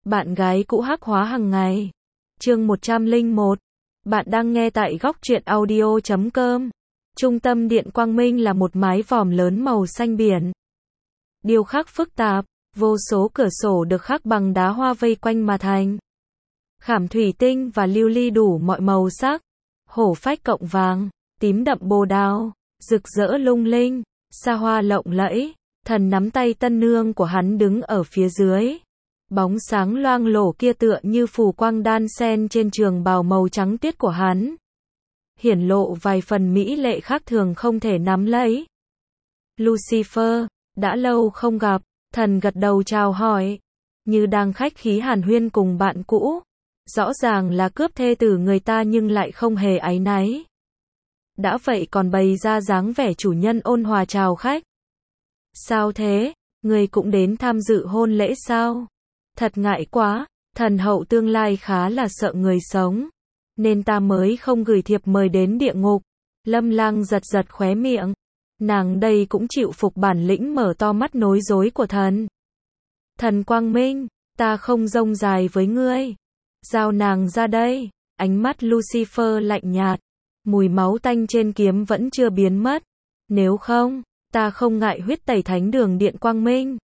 Bạn gái cũ hắc hóa hàng ngày. Chương 101. Bạn đang nghe tại góc truyện audio.com. Trung tâm điện Quang Minh là một mái vòm lớn màu xanh biển. Điêu khắc phức tạp, vô số cửa sổ được khắc bằng đá hoa vây quanh mà thành. Khảm thủy tinh và lưu ly đủ mọi màu sắc. Hổ phách cộng vàng, tím đậm bồ đào, rực rỡ lung linh, xa hoa lộng lẫy. Thần nắm tay tân nương của hắn đứng ở phía dưới. Bóng sáng loang lổ kia tựa như phù quang đan xen trên trường bào màu trắng tuyết của hắn. Hiển lộ vài phần mỹ lệ khác thường không thể nắm lấy. Lucifer, đã lâu không gặp, thần gật đầu chào hỏi. Như đang khách khí hàn huyên cùng bạn cũ. Rõ ràng là cướp thê tử người ta nhưng lại không hề áy náy. Đã vậy còn bày ra dáng vẻ chủ nhân ôn hòa chào khách. Sao thế, người cũng đến tham dự hôn lễ sao? Thật ngại quá, thần hậu tương lai khá là sợ người sống. Nên ta mới không gửi thiệp mời đến địa ngục. Lâm Lang giật giật khóe miệng. Nàng đây cũng chịu phục bản lĩnh mở to mắt nối dối của thần. Thần Quang Minh, ta không rông dài với ngươi. Giao nàng ra đây. Ánh mắt Lucifer lạnh nhạt. Mùi máu tanh trên kiếm vẫn chưa biến mất. Nếu không, ta không ngại huyết tẩy thánh đường điện Quang Minh.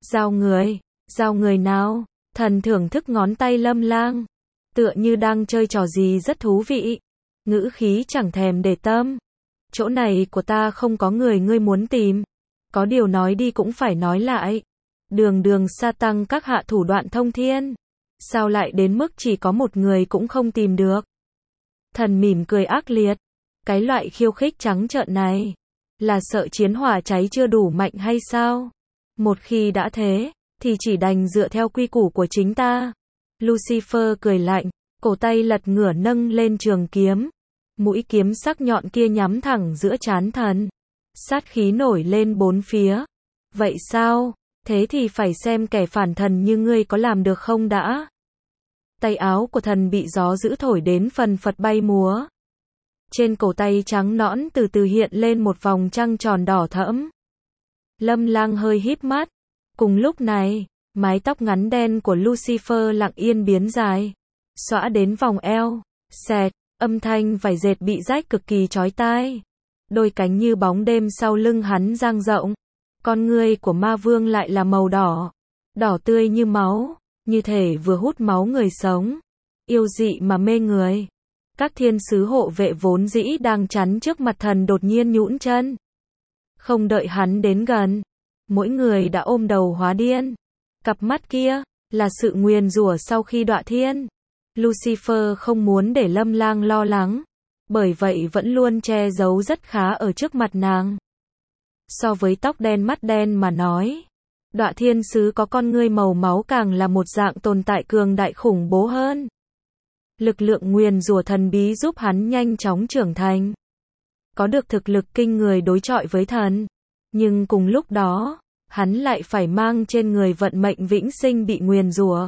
Giao người nào? Thần thưởng thức ngón tay Lâm Lang. Tựa như đang chơi trò gì rất thú vị. Ngữ khí chẳng thèm để tâm. Chỗ này của ta không có người ngươi muốn tìm. Có điều nói đi cũng phải nói lại. Đường sa tăng các hạ thủ đoạn thông thiên. Sao lại đến mức chỉ có một người cũng không tìm được? Thần mỉm cười ác liệt. Cái loại khiêu khích trắng trợn này. Là sợ chiến hỏa cháy chưa đủ mạnh hay sao? Một khi đã thế, thì chỉ đành dựa theo quy củ của chính ta. Lucifer cười lạnh, cổ tay lật ngửa nâng lên trường kiếm. Mũi kiếm sắc nhọn kia nhắm thẳng giữa trán thần. Sát khí nổi lên bốn phía. Vậy sao? Thế thì phải xem kẻ phản thần như ngươi có làm được không đã. Tay áo của thần bị gió dữ thổi đến phần phật bay múa. Trên cổ tay trắng nõn từ từ hiện lên một vòng trăng tròn đỏ thẫm. Lâm Lang hơi híp mắt. Cùng lúc này, mái tóc ngắn đen của Lucifer lặng yên biến dài. Xõa đến vòng eo. Xẹt, âm thanh vải dệt bị rách cực kỳ chói tai. Đôi cánh như bóng đêm sau lưng hắn dang rộng. Con ngươi của ma vương lại là màu đỏ. Đỏ tươi như máu. Như thể vừa hút máu người sống. Yêu dị mà mê người. Các thiên sứ hộ vệ vốn dĩ đang chắn trước mặt thần đột nhiên nhũn chân. Không đợi hắn đến gần. Mỗi người đã ôm đầu hóa điên. Cặp mắt kia, là sự nguyền rủa sau khi đọa thiên. Lucifer không muốn để Lâm Lang lo lắng. Bởi vậy vẫn luôn che giấu rất khá ở trước mặt nàng. So với tóc đen mắt đen mà nói. Đọa thiên sứ có con ngươi màu máu càng là một dạng tồn tại cường đại khủng bố hơn. Lực lượng nguyền rủa thần bí giúp hắn nhanh chóng trưởng thành. Có được thực lực kinh người đối chọi với thần. Nhưng cùng lúc đó, hắn lại phải mang trên người vận mệnh vĩnh sinh bị nguyền rủa.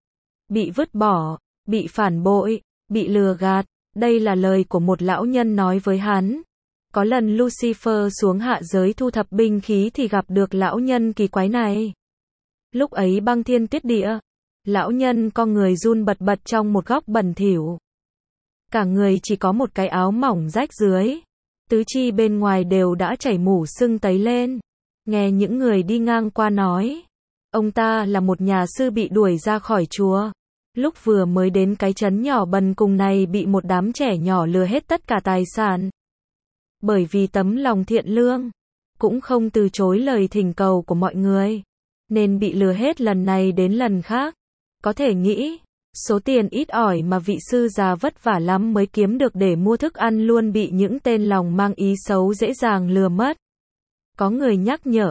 Bị vứt bỏ, bị phản bội, bị lừa gạt. Đây là lời của một lão nhân nói với hắn. Có lần Lucifer xuống hạ giới thu thập binh khí thì gặp được lão nhân kỳ quái này. Lúc ấy băng thiên tuyết địa. Lão nhân con người run bật bật trong một góc bẩn thỉu. Cả người chỉ có một cái áo mỏng rách dưới. Tứ chi bên ngoài đều đã chảy mủ sưng tấy lên. Nghe những người đi ngang qua nói. Ông ta là một nhà sư bị đuổi ra khỏi chùa. Lúc vừa mới đến cái trấn nhỏ bần cùng này bị một đám trẻ nhỏ lừa hết tất cả tài sản. Bởi vì tấm lòng thiện lương. Cũng không từ chối lời thỉnh cầu của mọi người. Nên bị lừa hết lần này đến lần khác. Có thể nghĩ, số tiền ít ỏi mà vị sư già vất vả lắm mới kiếm được để mua thức ăn luôn bị những tên lòng mang ý xấu dễ dàng lừa mất. Có người nhắc nhở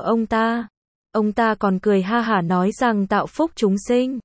ông ta còn cười ha hả nói rằng tạo phúc chúng sinh.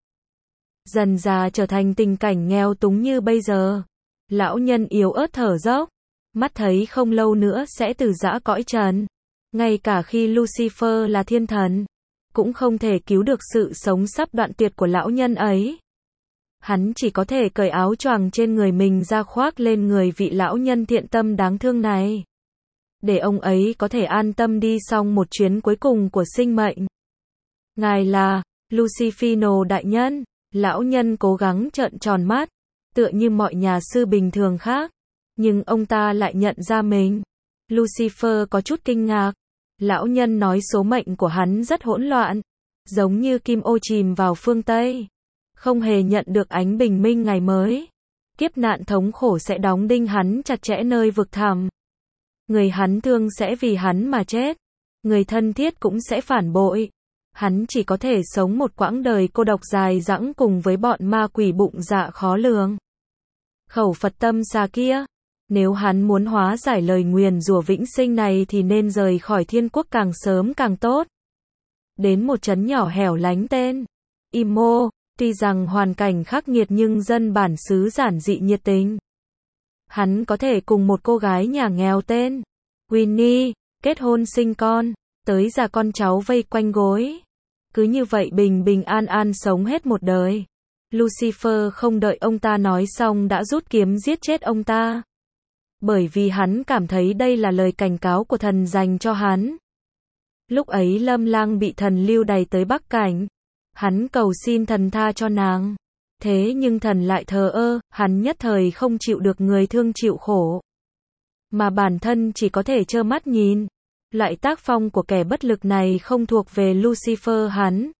Dần dà trở thành tình cảnh nghèo túng như bây giờ. Lão nhân yếu ớt thở dốc, mắt thấy không lâu nữa sẽ từ giã cõi trần. Ngay cả khi Lucifer là thiên thần, cũng không thể cứu được sự sống sắp đoạn tuyệt của lão nhân ấy. Hắn chỉ có thể cởi áo choàng trên người mình ra khoác lên người vị lão nhân thiện tâm đáng thương này. Để ông ấy có thể an tâm đi xong một chuyến cuối cùng của sinh mệnh. Ngài là Lucifino đại nhân. Lão nhân cố gắng trợn tròn mắt, tựa như mọi nhà sư bình thường khác, nhưng ông ta lại nhận ra mình. Lucifer có chút kinh ngạc. Lão nhân nói số mệnh của hắn rất hỗn loạn, giống như kim ô chìm vào phương Tây, không hề nhận được ánh bình minh ngày mới. Kiếp nạn thống khổ sẽ đóng đinh hắn chặt chẽ nơi vực thẳm. Người hắn thương sẽ vì hắn mà chết, người thân thiết cũng sẽ phản bội. Hắn chỉ có thể sống một quãng đời cô độc dài dẳng cùng với bọn ma quỷ bụng dạ khó lường. Khẩu Phật tâm xà kia, nếu hắn muốn hóa giải lời nguyền rủa vĩnh sinh này thì nên rời khỏi thiên quốc càng sớm càng tốt. Đến một trấn nhỏ hẻo lánh tên Imo, tuy rằng hoàn cảnh khắc nghiệt nhưng dân bản xứ giản dị nhiệt tình. Hắn có thể cùng một cô gái nhà nghèo tên Winnie kết hôn sinh con, tới già con cháu vây quanh gối. Cứ như vậy bình bình an an sống hết một đời. Lucifer không đợi ông ta nói xong đã rút kiếm giết chết ông ta. Bởi vì hắn cảm thấy đây là lời cảnh cáo của thần dành cho hắn. Lúc ấy Lâm Lang bị thần lưu đày tới Bắc Cảnh. Hắn cầu xin thần tha cho nàng. Thế nhưng thần lại thờ ơ, hắn nhất thời không chịu được người thương chịu khổ. Mà bản thân chỉ có thể trơ mắt nhìn. Loại tác phong của kẻ bất lực này không thuộc về Lucifer hắn.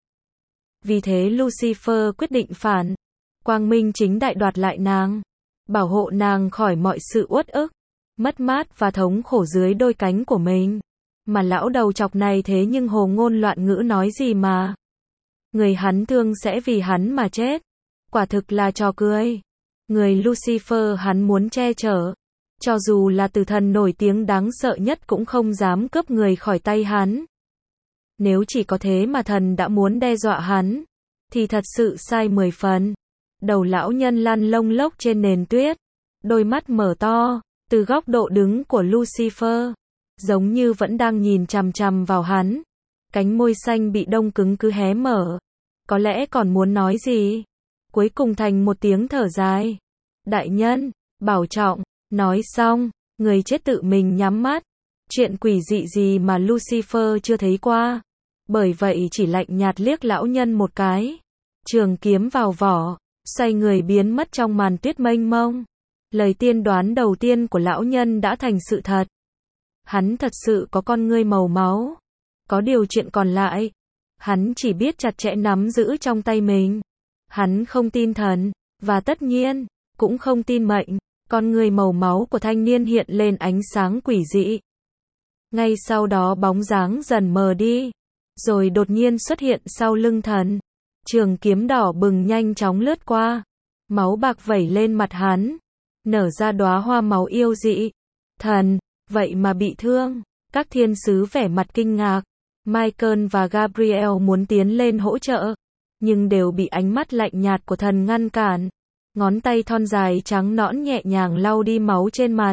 Vì thế Lucifer quyết định phản. Quang minh chính đại đoạt lại nàng. Bảo hộ nàng khỏi mọi sự uất ức, mất mát và thống khổ dưới đôi cánh của mình. Mà lão đầu chọc này thế nhưng hồ ngôn loạn ngữ nói gì mà. Người hắn thương sẽ vì hắn mà chết. Quả thực là trò cười. Người Lucifer hắn muốn che chở. Cho dù là tử thần nổi tiếng đáng sợ nhất cũng không dám cướp người khỏi tay hắn. Nếu chỉ có thế mà thần đã muốn đe dọa hắn, thì thật sự sai 10 phần. Đầu lão nhân lăn lông lốc trên nền tuyết. Đôi mắt mở to, từ góc độ đứng của Lucifer. Giống như vẫn đang nhìn chằm chằm vào hắn. Cánh môi xanh bị đông cứng cứ hé mở. Có lẽ còn muốn nói gì. Cuối cùng thành một tiếng thở dài. Đại nhân, bảo trọng. Nói xong, người chết tự mình nhắm mắt. Chuyện quỷ dị gì mà Lucifer chưa thấy qua. Bởi vậy chỉ lạnh nhạt liếc lão nhân một cái. Trường kiếm vào vỏ, xoay người biến mất trong màn tuyết mênh mông. Lời tiên đoán đầu tiên của lão nhân đã thành sự thật. Hắn thật sự có con ngươi màu máu. Có điều chuyện còn lại, hắn chỉ biết chặt chẽ nắm giữ trong tay mình. Hắn không tin thần, và tất nhiên, cũng không tin mệnh. Con người màu máu của thanh niên hiện lên ánh sáng quỷ dị. Ngay sau đó bóng dáng dần mờ đi, rồi đột nhiên xuất hiện sau lưng thần. Trường kiếm đỏ bừng nhanh chóng lướt qua, máu bạc vẩy lên mặt hắn, nở ra đóa hoa máu yêu dị. Thần, vậy mà bị thương. Các thiên sứ vẻ mặt kinh ngạc. Michael và Gabriel muốn tiến lên hỗ trợ, nhưng đều bị ánh mắt lạnh nhạt của thần ngăn cản. Ngón tay thon dài trắng nõn nhẹ nhàng lau đi máu trên mặt.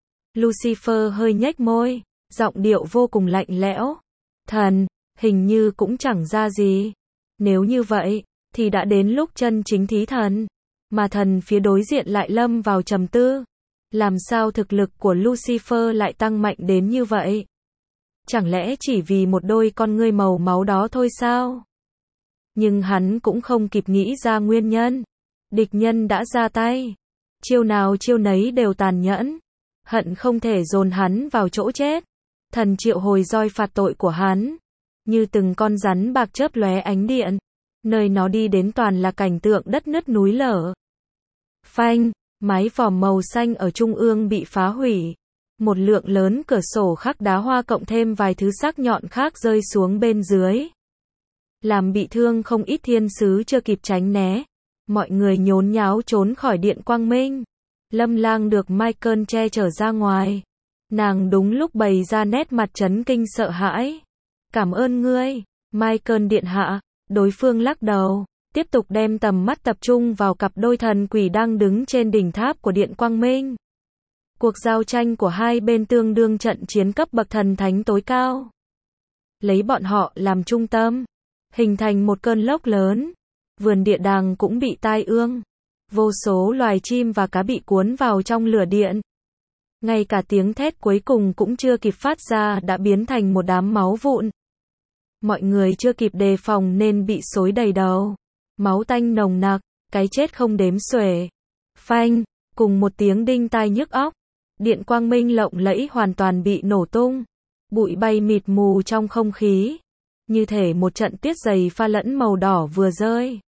Lucifer hơi nhếch môi, giọng điệu vô cùng lạnh lẽo. Thần, hình như cũng chẳng ra gì. Nếu như vậy, thì đã đến lúc chân chính thí thần. Mà thần phía đối diện lại lâm vào trầm tư. Làm sao thực lực của Lucifer lại tăng mạnh đến như vậy? Chẳng lẽ chỉ vì một đôi con ngươi màu máu đó thôi sao? Nhưng hắn cũng không kịp nghĩ ra nguyên nhân. Địch nhân đã ra tay. Chiêu nào chiêu nấy đều tàn nhẫn. Hận không thể dồn hắn vào chỗ chết. Thần triệu hồi roi phạt tội của hắn. Như từng con rắn bạc chớp lóe ánh điện. Nơi nó đi đến toàn là cảnh tượng đất nứt núi lở. Phanh, mái vòm màu xanh ở trung ương bị phá hủy. Một lượng lớn cửa sổ khắc đá hoa cộng thêm vài thứ sắc nhọn khác rơi xuống bên dưới. Làm bị thương không ít thiên sứ chưa kịp tránh né. Mọi người nhốn nháo trốn khỏi điện quang minh. Lâm Lang được Michael che chở ra ngoài. Nàng đúng lúc bày ra nét mặt chấn kinh sợ hãi. Cảm ơn ngươi, Michael điện hạ. Đối phương lắc đầu, tiếp tục đem tầm mắt tập trung vào cặp đôi thần quỷ đang đứng trên đỉnh tháp của điện quang minh. Cuộc giao tranh của hai bên tương đương trận chiến cấp bậc thần thánh tối cao. Lấy bọn họ làm trung tâm, hình thành một cơn lốc lớn. Vườn địa đàng cũng bị tai ương. Vô số loài chim và cá bị cuốn vào trong lửa điện. Ngay cả tiếng thét cuối cùng cũng chưa kịp phát ra đã biến thành một đám máu vụn. Mọi người chưa kịp đề phòng nên bị xối đầy đầu. máu tanh nồng nặc, cái chết không đếm xuể. Phanh, cùng một tiếng đinh tai nhức óc, điện quang minh lộng lẫy hoàn toàn bị nổ tung, bụi bay mịt mù trong không khí, như thể một trận tuyết dày pha lẫn màu đỏ vừa rơi.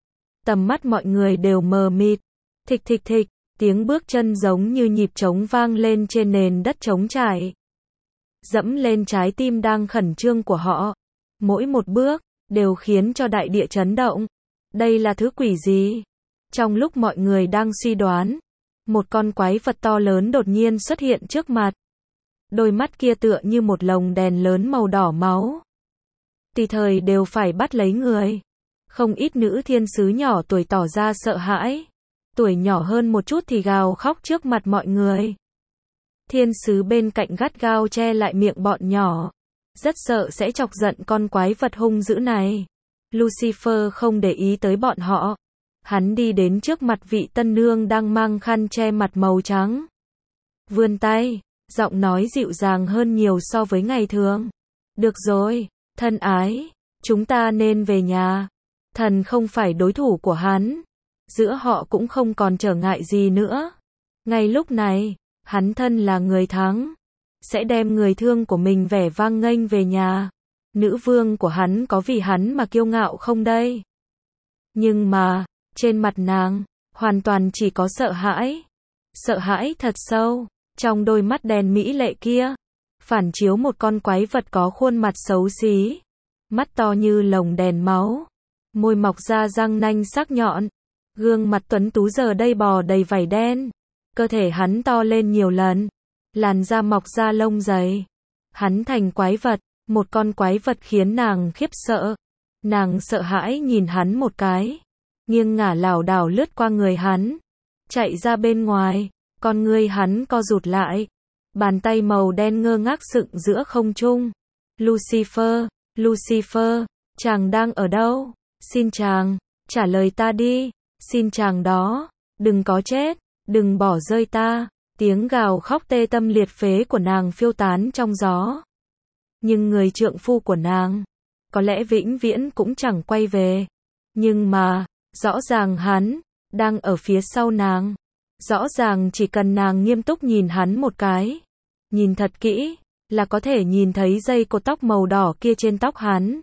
Tầm mắt mọi người đều mờ mịt, thịch thịch thịch, tiếng bước chân giống như nhịp trống vang lên trên nền đất trống trải, dẫm lên trái tim đang khẩn trương của họ. Mỗi một bước đều khiến cho đại địa chấn động. Đây là thứ quỷ gì? Trong lúc mọi người đang suy đoán, một con quái vật to lớn đột nhiên xuất hiện trước mặt. Đôi mắt kia tựa như một lồng đèn lớn màu đỏ máu, tùy thời đều phải bắt lấy người. Không ít nữ thiên sứ nhỏ tuổi tỏ ra sợ hãi, tuổi nhỏ hơn một chút thì gào khóc trước mặt mọi người. Thiên sứ bên cạnh gắt gao che lại miệng bọn nhỏ, rất sợ sẽ chọc giận con quái vật hung dữ này. Lucifer không để ý tới bọn họ. Hắn đi đến trước mặt vị tân nương đang mang khăn che mặt màu trắng. Vươn tay, giọng nói dịu dàng hơn nhiều so với ngày thường. Được rồi, thân ái, chúng ta nên về nhà. Thần không phải đối thủ của hắn. Giữa họ cũng không còn trở ngại gì nữa. Ngay lúc này, hắn thân là người thắng, sẽ đem người thương của mình vẻ vang nghênh về nhà. Nữ vương của hắn có vì hắn mà kiêu ngạo không đây? Nhưng mà, trên mặt nàng, hoàn toàn chỉ có sợ hãi. Sợ hãi thật sâu, trong đôi mắt đen mỹ lệ kia, phản chiếu một con quái vật có khuôn mặt xấu xí, mắt to như lồng đèn máu, môi mọc ra răng nanh sắc nhọn, gương mặt tuấn tú giờ đây bò đầy vảy đen, cơ thể hắn to lên nhiều lần, làn da mọc ra lông dày. Hắn thành quái vật, một con quái vật khiến nàng khiếp sợ. Nàng sợ hãi nhìn hắn một cái, nghiêng ngả lảo đảo lướt qua người hắn, chạy ra bên ngoài, con ngươi hắn co rụt lại, bàn tay màu đen ngơ ngác sựng giữa không trung. Lucifer, Lucifer, chàng đang ở đâu? Xin chàng, trả lời ta đi, xin chàng đó, đừng có chết, đừng bỏ rơi ta. Tiếng gào khóc tê tâm liệt phế của nàng phiêu tán trong gió. Nhưng người trượng phu của nàng, có lẽ vĩnh viễn cũng chẳng quay về. Nhưng mà, rõ ràng hắn, đang ở phía sau nàng. Rõ ràng chỉ cần nàng nghiêm túc nhìn hắn một cái, nhìn thật kỹ, là có thể nhìn thấy dây cột tóc màu đỏ kia trên tóc hắn.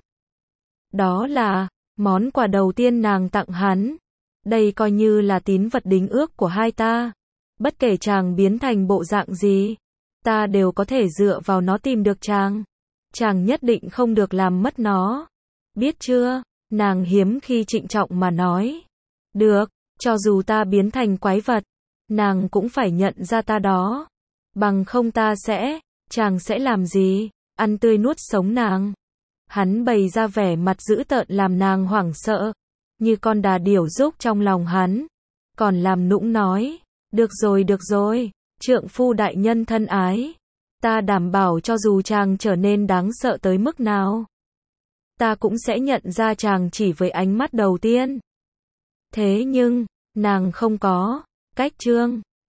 Đó là món quà đầu tiên nàng tặng hắn. Đây coi như là tín vật đính ước của hai ta. Bất kể chàng biến thành bộ dạng gì, ta đều có thể dựa vào nó tìm được chàng. Chàng nhất định không được làm mất nó. Biết chưa? Nàng hiếm khi trịnh trọng mà nói. Được, cho dù ta biến thành quái vật, nàng cũng phải nhận ra ta đó. Bằng không ta sẽ, chàng sẽ làm gì? Ăn tươi nuốt sống nàng. Hắn bày ra vẻ mặt dữ tợn làm nàng hoảng sợ, như con đà điểu rúc trong lòng hắn. Còn làm nũng nói, được rồi, trượng phu đại nhân thân ái. Ta đảm bảo cho dù chàng trở nên đáng sợ tới mức nào, ta cũng sẽ nhận ra chàng chỉ với ánh mắt đầu tiên. Thế nhưng, nàng không có cách trương